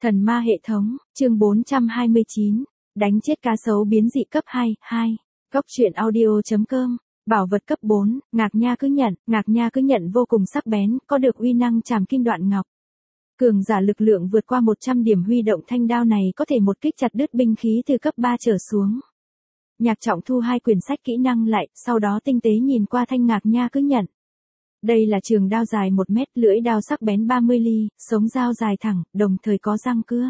Thần ma hệ thống, chương 429, đánh chết cá sấu biến dị cấp 2. Góc truyện audio.com, bảo vật cấp 4, Ngạc Nha cứ nhận vô cùng sắc bén, có được uy năng trảm kim đoạn ngọc. Cường giả lực lượng vượt qua 100 điểm huy động thanh đao này có thể một kích chặt đứt binh khí từ cấp 3 trở xuống. Nhạc Trọng thu hai quyển sách kỹ năng lại, sau đó tinh tế nhìn qua thanh Ngạc Nha cứ nhận. Đây là trường đao dài 1 mét, lưỡi đao sắc bén 30 ly, sống dao dài thẳng, đồng thời có răng cưa.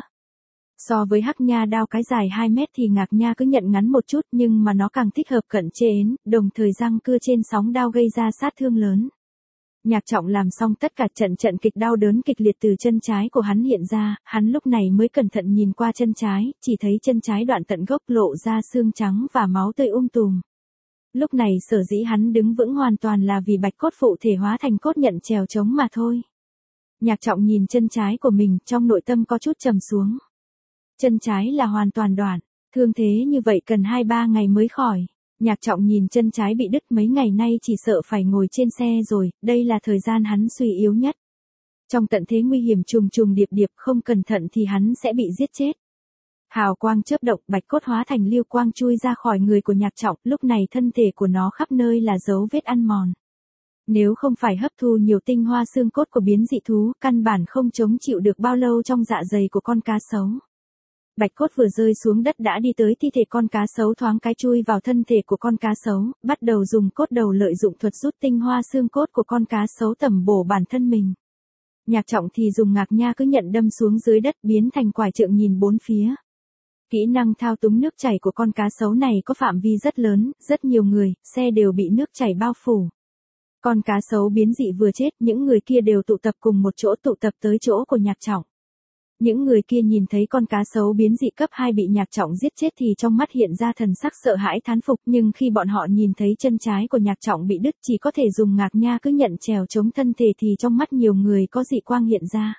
So với Hắc Nha đao cái dài 2 mét thì Ngạc Nha cứ nhận ngắn một chút, nhưng mà nó càng thích hợp cận chiến, đồng thời răng cưa trên sóng đao gây ra sát thương lớn. Nhạc Trọng làm xong tất cả, trận kịch đau đớn kịch liệt từ chân trái của hắn hiện ra, hắn lúc này mới cẩn thận nhìn qua chân trái, chỉ thấy chân trái đoạn tận gốc lộ ra xương trắng và máu tươi tùm. Lúc này sở dĩ hắn đứng vững hoàn toàn là vì bạch cốt phụ thể hóa thành cốt nhận trèo trống mà thôi. Nhạc Trọng nhìn chân trái của mình, trong nội tâm có chút trầm xuống. Chân trái là hoàn toàn đoạn, thương thế như vậy cần 2-3 ngày mới khỏi. Nhạc Trọng nhìn chân trái bị đứt mấy ngày nay chỉ sợ phải ngồi trên xe rồi, đây là thời gian hắn suy yếu nhất. Trong tận thế nguy hiểm trùng điệp không cẩn thận thì hắn sẽ bị giết chết. Hào quang chớp động, bạch cốt hóa thành lưu quang chui ra khỏi người của Nhạc Trọng, lúc này thân thể của nó khắp nơi là dấu vết ăn mòn. Nếu không phải hấp thu nhiều tinh hoa xương cốt của biến dị thú, căn bản không chống chịu được bao lâu trong dạ dày của con cá sấu. Bạch cốt vừa rơi xuống đất đã đi tới thi thể con cá sấu, thoáng cái chui vào thân thể của con cá sấu, bắt đầu dùng cốt đầu lợi dụng thuật rút tinh hoa xương cốt của con cá sấu tẩm bổ bản thân mình. Nhạc Trọng thì dùng Ngạc Nha cứ nhận đâm xuống dưới đất, biến thành quải trượng nhìn bốn phía. Kỹ năng thao túng nước chảy của con cá sấu này có phạm vi rất lớn, rất nhiều người, xe đều bị nước chảy bao phủ. Con cá sấu biến dị vừa chết, những người kia đều tụ tập cùng một chỗ, tụ tập tới chỗ của Nhạc Trọng. Những người kia nhìn thấy con cá sấu biến dị cấp 2 bị Nhạc Trọng giết chết thì trong mắt hiện ra thần sắc sợ hãi thán phục, nhưng khi bọn họ nhìn thấy chân trái của Nhạc Trọng bị đứt chỉ có thể dùng Ngạc Nha cứ nhận trèo chống thân thể thì trong mắt nhiều người có dị quang hiện ra.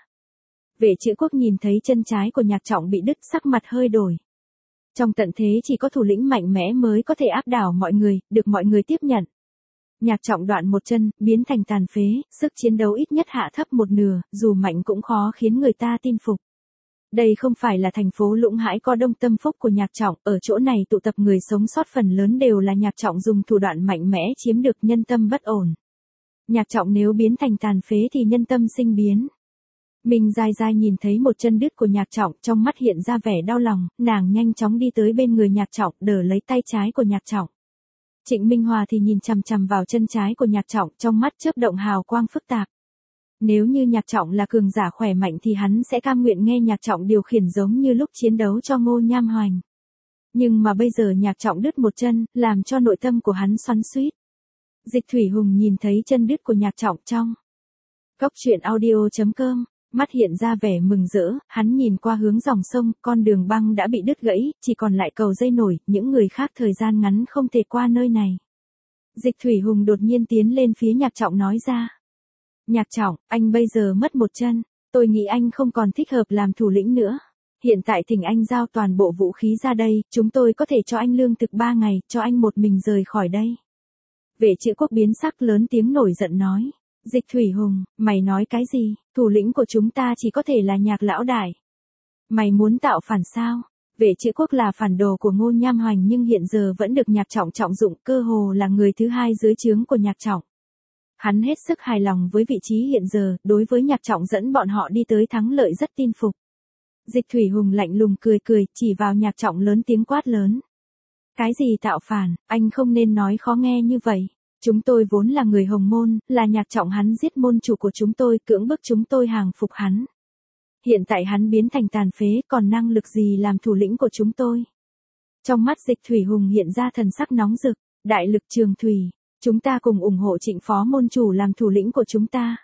Vệ Chữ Quốc nhìn thấy chân trái của Nhạc Trọng bị đứt, sắc mặt hơi đổi. Trong tận thế chỉ có thủ lĩnh mạnh mẽ mới có thể áp đảo mọi người, được mọi người tiếp nhận. Nhạc Trọng đoạn một chân, biến thành tàn phế, sức chiến đấu ít nhất hạ thấp một nửa, dù mạnh cũng khó khiến người ta tin phục. Đây không phải là thành phố Lũng Hãi có đông tâm phúc của Nhạc Trọng, ở chỗ này tụ tập người sống sót phần lớn đều là Nhạc Trọng dùng thủ đoạn mạnh mẽ chiếm được, nhân tâm bất ổn. Nhạc Trọng nếu biến thành tàn phế thì nhân tâm sinh biến. Mình dài nhìn thấy một chân đứt của Nhạc Trọng, trong mắt hiện ra vẻ đau lòng, nàng nhanh chóng đi tới bên người Nhạc Trọng, đỡ lấy tay trái của Nhạc Trọng. Trịnh Minh Hòa thì nhìn chằm vào chân trái của Nhạc Trọng, trong mắt chớp động hào quang phức tạp. Nếu như Nhạc Trọng là cường giả khỏe mạnh thì hắn sẽ cam nguyện nghe Nhạc Trọng điều khiển giống như lúc chiến đấu cho Ngô Nham Hoành. Nhưng mà bây giờ Nhạc Trọng đứt một chân, làm cho nội tâm của hắn xoắn xuýt. Dịch Thủy Hùng nhìn thấy chân đứt của Nhạc Trọng trong góc truyện audio.com, mắt hiện ra vẻ mừng rỡ, hắn nhìn qua hướng dòng sông, con đường băng đã bị đứt gãy, chỉ còn lại cầu dây nổi, những người khác thời gian ngắn không thể qua nơi này. Dịch Thủy Hùng đột nhiên tiến lên phía Nhạc Trọng nói ra. Nhạc Trọng, anh bây giờ mất một chân, tôi nghĩ anh không còn thích hợp làm thủ lĩnh nữa. Hiện tại thỉnh anh giao toàn bộ vũ khí ra đây, chúng tôi có thể cho anh lương thực 3 ngày, cho anh một mình rời khỏi đây. Vệ Chữ Quốc biến sắc lớn tiếng nổi giận nói. Dịch Thủy Hùng, mày nói cái gì, thủ lĩnh của chúng ta chỉ có thể là Nhạc lão đại. Mày muốn tạo phản sao? Vệ Chữ Quốc là phản đồ của Ngô Nham Hoành nhưng hiện giờ vẫn được Nhạc Trọng trọng dụng, cơ hồ là người thứ hai dưới trướng của Nhạc Trọng. Hắn hết sức hài lòng với vị trí hiện giờ, đối với Nhạc Trọng dẫn bọn họ đi tới thắng lợi rất tin phục. Dịch Thủy Hùng lạnh lùng cười, chỉ vào Nhạc Trọng lớn tiếng quát lớn. Cái gì tạo phản, anh không nên nói khó nghe như vậy. Chúng tôi vốn là người Hồng Môn, là Nhạc Trọng hắn giết môn chủ của chúng tôi, cưỡng bức chúng tôi hàng phục hắn. Hiện tại hắn biến thành tàn phế, còn năng lực gì làm thủ lĩnh của chúng tôi? Trong mắt Dịch Thủy Hùng hiện ra thần sắc nóng rực, đại lực Trường Thủy. Chúng ta cùng ủng hộ Trịnh phó môn chủ làm thủ lĩnh của chúng ta.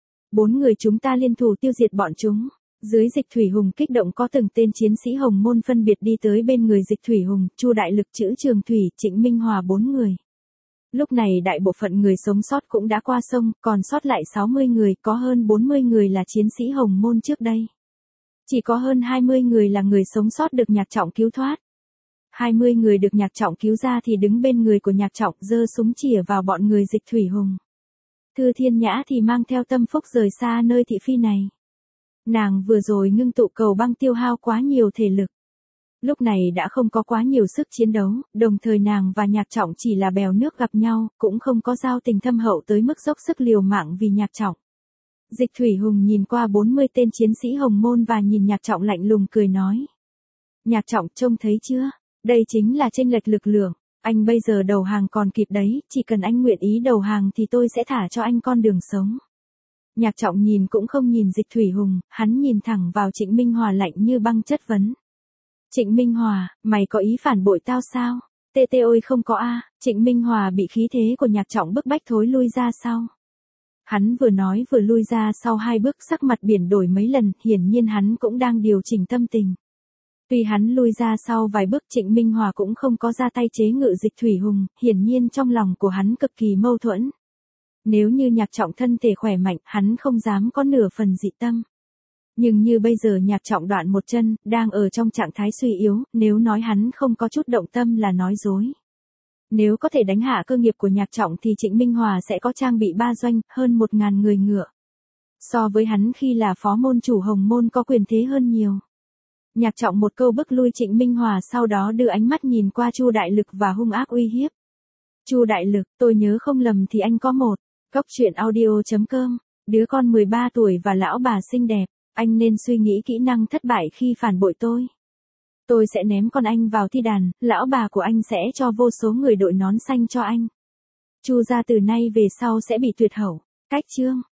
4 người chúng ta liên thủ tiêu diệt bọn chúng. Dưới Dịch Thủy Hùng kích động có từng tên chiến sĩ Hồng Môn phân biệt đi tới bên người Dịch Thủy Hùng, Chu đại lực chữ Trường Thủy, Trịnh Minh Hòa 4 người. Lúc này đại bộ phận người sống sót cũng đã qua sông, còn sót lại 60 người, có hơn 40 người là chiến sĩ Hồng Môn trước đây. Chỉ có hơn 20 người là người sống sót được Nhạc Trọng cứu thoát. 20 người được Nhạc Trọng cứu ra thì đứng bên người của Nhạc Trọng, giơ súng chĩa vào bọn người Dịch Thủy Hùng. Thư Thiên Nhã thì mang theo Tâm Phúc rời xa nơi thị phi này. Nàng vừa rồi ngưng tụ cầu băng tiêu hao quá nhiều thể lực. Lúc này đã không có quá nhiều sức chiến đấu, đồng thời nàng và Nhạc Trọng chỉ là bèo nước gặp nhau, cũng không có giao tình thâm hậu tới mức dốc sức liều mạng vì Nhạc Trọng. Dịch Thủy Hùng nhìn qua 40 tên chiến sĩ Hồng Môn và nhìn Nhạc Trọng lạnh lùng cười nói. Nhạc Trọng trông thấy chưa? Đây chính là chênh lệch lực lượng. Anh bây giờ đầu hàng còn kịp đấy, chỉ cần anh nguyện ý đầu hàng thì tôi sẽ thả cho anh con đường sống. Nhạc Trọng nhìn cũng không nhìn Dịch Thủy Hùng, hắn nhìn thẳng vào Trịnh Minh Hòa lạnh như băng chất vấn. Trịnh Minh Hòa, mày có ý phản bội tao sao? Tê ơi không có a. Trịnh Minh Hòa bị khí thế của Nhạc Trọng bức bách thối lui ra sau. Hắn vừa nói vừa lui ra sau 2 bước, sắc mặt biển đổi mấy lần, hiển nhiên hắn cũng đang điều chỉnh tâm tình. Tuy hắn lui ra sau vài bước, Trịnh Minh Hòa cũng không có ra tay chế ngự Dịch Thủy Hùng, hiển nhiên trong lòng của hắn cực kỳ mâu thuẫn. Nếu như Nhạc Trọng thân thể khỏe mạnh, hắn không dám có nửa phần dị tâm. Nhưng như bây giờ Nhạc Trọng đoạn một chân, đang ở trong trạng thái suy yếu, nếu nói hắn không có chút động tâm là nói dối. Nếu có thể đánh hạ cơ nghiệp của Nhạc Trọng thì Trịnh Minh Hòa sẽ có trang bị 3 doanh, hơn 1000 người ngựa. So với hắn khi là phó môn chủ Hồng Môn có quyền thế hơn nhiều. Nhạc Trọng một câu bức lui Trịnh Minh Hòa, sau đó đưa ánh mắt nhìn qua Chu Đại Lực và hung ác uy hiếp. Chu Đại Lực, tôi nhớ không lầm thì anh có một. Cốc truyện audio.com, đứa con 13 tuổi và lão bà xinh đẹp, anh nên suy nghĩ kỹ năng thất bại khi phản bội tôi. Tôi sẽ ném con anh vào thi đàn, lão bà của anh sẽ cho vô số người đội nón xanh cho anh. Chu gia từ nay về sau sẽ bị tuyệt hậu. Cách chương